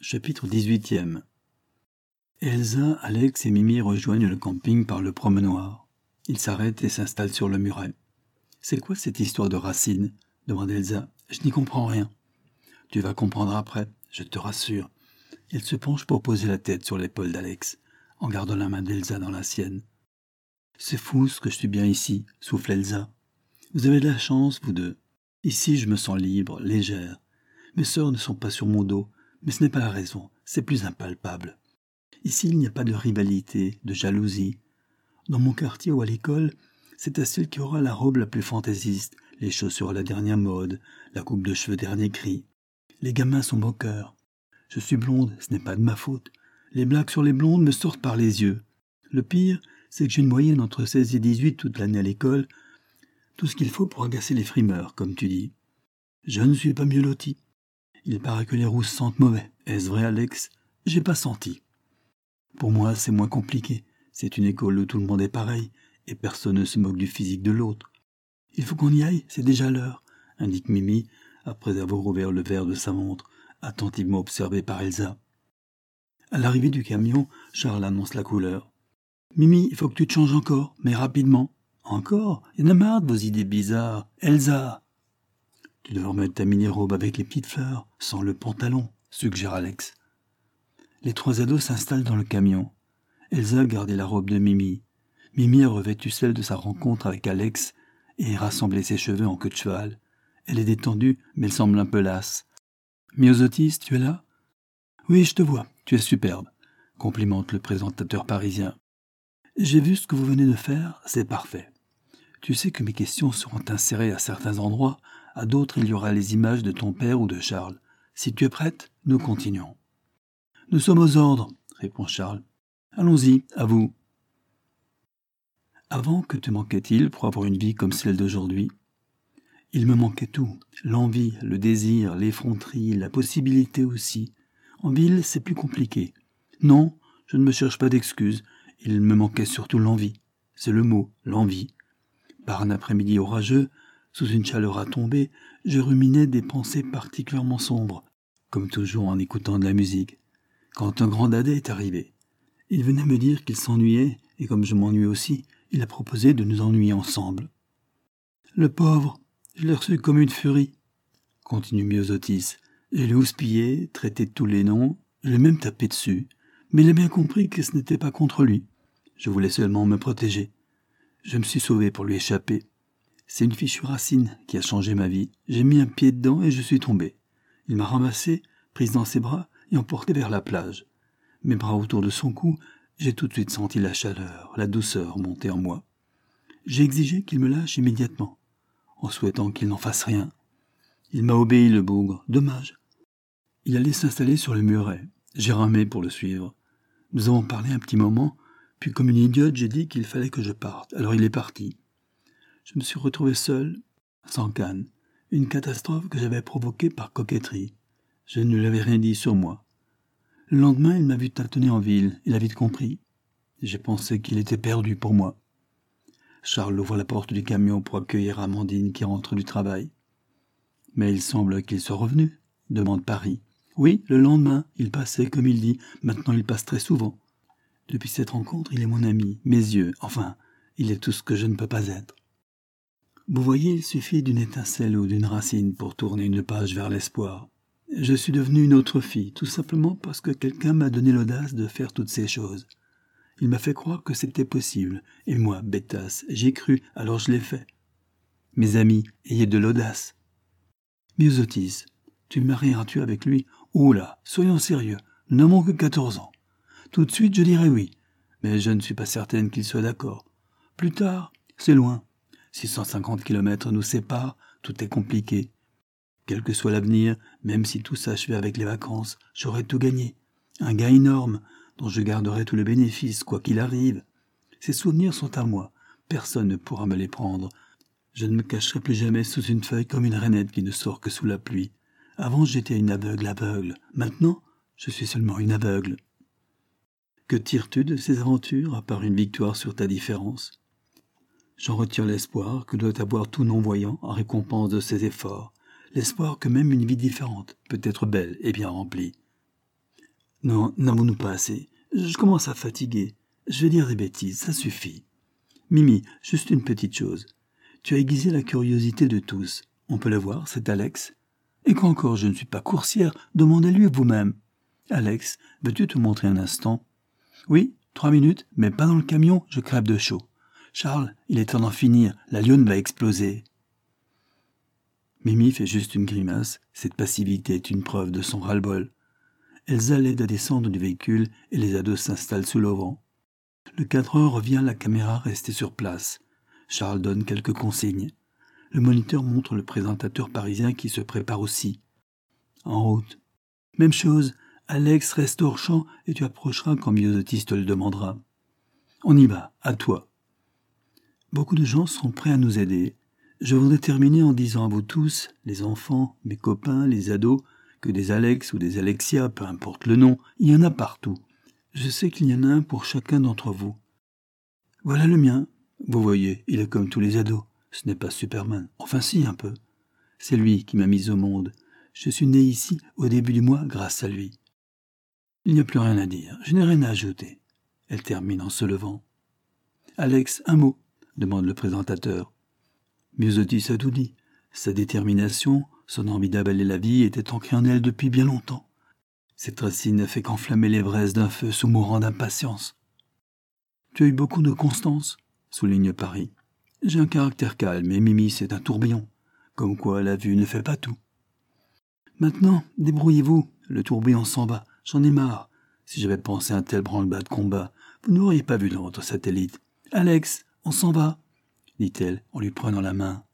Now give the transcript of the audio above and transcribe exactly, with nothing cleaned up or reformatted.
Chapitre dix-huitième. Elsa, Alex et Mimi rejoignent le camping par le promenoir. Ils s'arrêtent et s'installent sur le muret. « C'est quoi cette histoire de racines ?» demande Elsa. « Je n'y comprends rien. »« Tu vas comprendre après, je te rassure. » Il se penche pour poser la tête sur l'épaule d'Alex, en gardant la main d'Elsa dans la sienne. « C'est fou ce que je suis bien ici, » souffle Elsa. « Vous avez de la chance, vous deux. Ici, je me sens libre, légère. Mes sœurs ne sont pas sur mon dos, mais ce n'est pas la raison, c'est plus impalpable. Ici, il n'y a pas de rivalité, de jalousie. Dans mon quartier ou à l'école, c'est à celle qui aura la robe la plus fantaisiste, les chaussures à la dernière mode, la coupe de cheveux dernier cri. Les gamins sont moqueurs. Je suis blonde, ce n'est pas de ma faute. Les blagues sur les blondes me sortent par les yeux. Le pire, c'est que j'ai une moyenne entre seize et dix-huit toute l'année à l'école. Tout ce qu'il faut pour agacer les frimeurs, comme tu dis. Je ne suis pas mieux loti. Il paraît que les rousses sentent mauvais. Est-ce vrai, Alex ? J'ai pas senti. Pour moi, c'est moins compliqué. C'est une école où tout le monde est pareil, et personne ne se moque du physique de l'autre. Il faut qu'on y aille, c'est déjà l'heure, indique Mimi, après avoir ouvert le verre de sa montre, attentivement observé par Elsa. À l'arrivée du camion, Charles annonce la couleur. « Mimi, il faut que tu te changes encore, mais rapidement. »« Encore ? Il y en a marre de vos idées bizarres. Elsa !»« Tu devrais remettre ta mini-robe avec les petites fleurs, sans le pantalon, » suggère Alex. Les trois ados s'installent dans le camion. Elsa a gardé la robe de Mimi. Mimi a revêtu celle de sa rencontre avec Alex et a rassemblé ses cheveux en queue de cheval. Elle est détendue, mais elle semble un peu lasse. « Myosotis, tu es là ?»« Oui, je te vois, tu es superbe, » complimente le présentateur parisien. « J'ai vu ce que vous venez de faire, c'est parfait. Tu sais que mes questions seront insérées à certains endroits, à d'autres il y aura les images de ton père ou de Charles. Si tu es prête, nous continuons. » « Nous sommes aux ordres, » répond Charles. « Allons-y, à vous. » Avant, que te manquait-il pour avoir une vie comme celle d'aujourd'hui ? Il me manquait tout, l'envie, le désir, l'effronterie, la possibilité aussi. En ville, c'est plus compliqué. Non, je ne me cherche pas d'excuses, il me manquait surtout l'envie. C'est le mot, l'envie. Par un après-midi orageux, sous une chaleur à tomber, je ruminais des pensées particulièrement sombres, comme toujours en écoutant de la musique. Quand un grand dadais est arrivé, il venait me dire qu'il s'ennuyait, et comme je m'ennuie aussi, il a proposé de nous ennuyer ensemble. Le pauvre, je l'ai reçu comme une furie, continue Myosotis. Je l'ai houspillé, traité de tous les noms, je l'ai même tapé dessus, mais il a bien compris que ce n'était pas contre lui. Je voulais seulement me protéger. Je me suis sauvé pour lui échapper. C'est une fichue racine qui a changé ma vie. J'ai mis un pied dedans et je suis tombé. Il m'a ramassé, prise dans ses bras, et emporté vers la plage. Mes bras autour de son cou, j'ai tout de suite senti la chaleur, la douceur monter en moi. J'ai exigé qu'il me lâche immédiatement, en souhaitant qu'il n'en fasse rien. Il m'a obéi, le bougre, dommage. Il allait s'installer sur le muret. J'ai ramé pour le suivre. Nous avons parlé un petit moment, puis comme une idiote, j'ai dit qu'il fallait que je parte. Alors il est parti. Je me suis retrouvé seul, sans canne, une catastrophe que j'avais provoquée par coquetterie. Je ne lui avais rien dit sur moi. Le lendemain, il m'a vu tâtonner en ville. Il a vite compris. J'ai pensé qu'il était perdu pour moi. Charles ouvre la porte du camion pour accueillir Amandine qui rentre du travail. « Mais il semble qu'il soit revenu ?» demande Paris. « Oui, le lendemain, il passait, comme il dit. Maintenant, il passe très souvent. Depuis cette rencontre, il est mon ami, mes yeux. Enfin, il est tout ce que je ne peux pas être. » Vous voyez, il suffit d'une étincelle ou d'une racine pour tourner une page vers l'espoir. Je suis devenue une autre fille, tout simplement parce que quelqu'un m'a donné l'audace de faire toutes ces choses. Il m'a fait croire que c'était possible, et moi, bêtasse, j'y ai cru, alors je l'ai fait. Mes amis, ayez de l'audace. Myosotis, tu marieras-tu avec lui ? Oh là, soyons sérieux, nous n'avons que quatorze ans. Tout de suite, je dirais oui, mais je ne suis pas certaine qu'il soit d'accord. Plus tard, c'est loin. six cent cinquante kilomètres nous séparent, tout est compliqué. Quel que soit l'avenir, même si tout s'achevait avec les vacances, j'aurais tout gagné. Un gain énorme, dont je garderai tout le bénéfice, quoi qu'il arrive. Ces souvenirs sont à moi, personne ne pourra me les prendre. Je ne me cacherai plus jamais sous une feuille comme une rainette qui ne sort que sous la pluie. Avant, j'étais une aveugle aveugle. Maintenant, je suis seulement une aveugle. Que tires-tu de ces aventures, à part une victoire sur ta différence ? J'en retire l'espoir que doit avoir tout non-voyant en récompense de ses efforts. L'espoir que même une vie différente peut être belle et bien remplie. Non, n'avons-nous pas assez? Je commence à fatiguer. Je vais dire des bêtises, ça suffit. Mimi, juste une petite chose. Tu as aiguisé la curiosité de tous. On peut le voir, c'est Alex. Et quand encore je ne suis pas coursière, demandez-lui vous-même. Alex, veux-tu te montrer un instant? Oui, trois minutes, mais pas dans le camion, je crève de chaud. Charles, il est temps d'en finir, la lionne va exploser. Mimi fait juste une grimace, cette passivité est une preuve de son ras-le-bol. Elsa l'aide à descendre du véhicule et les ados s'installent sous l'auvent. Le cadreur revient, la caméra restée sur place. Charles donne quelques consignes. Le moniteur montre le présentateur parisien qui se prépare aussi. En route. Même chose, Alex reste hors champ et tu approcheras quand Myosotis te le demandera. On y va, à toi. Beaucoup de gens sont prêts à nous aider. Je voudrais terminer en disant à vous tous, les enfants, mes copains, les ados, que des Alex ou des Alexia, peu importe le nom, il y en a partout. Je sais qu'il y en a un pour chacun d'entre vous. Voilà le mien. Vous voyez, il est comme tous les ados. Ce n'est pas Superman. Enfin si, un peu. C'est lui qui m'a mise au monde. Je suis né ici au début du mois grâce à lui. Il n'y a plus rien à dire. Je n'ai rien à ajouter. Elle termine en se levant. Alex, un mot, demande le présentateur. Myosotis a tout dit. Sa détermination, son envie d'abaler la vie était ancrée en elle depuis bien longtemps. Cette racine ne fait qu'enflammer les braises d'un feu sous mourant d'impatience. Tu as eu beaucoup de constance, souligne Paris. J'ai un caractère calme et Mimi c'est un tourbillon. Comme quoi la vue ne fait pas tout. Maintenant, débrouillez-vous, le tourbillon s'en va, j'en ai marre. Si j'avais pensé à un tel branle-bas de combat, vous n'auriez pas vu dans votre satellite. Alex, on s'en va, dit-elle en lui prenant la main.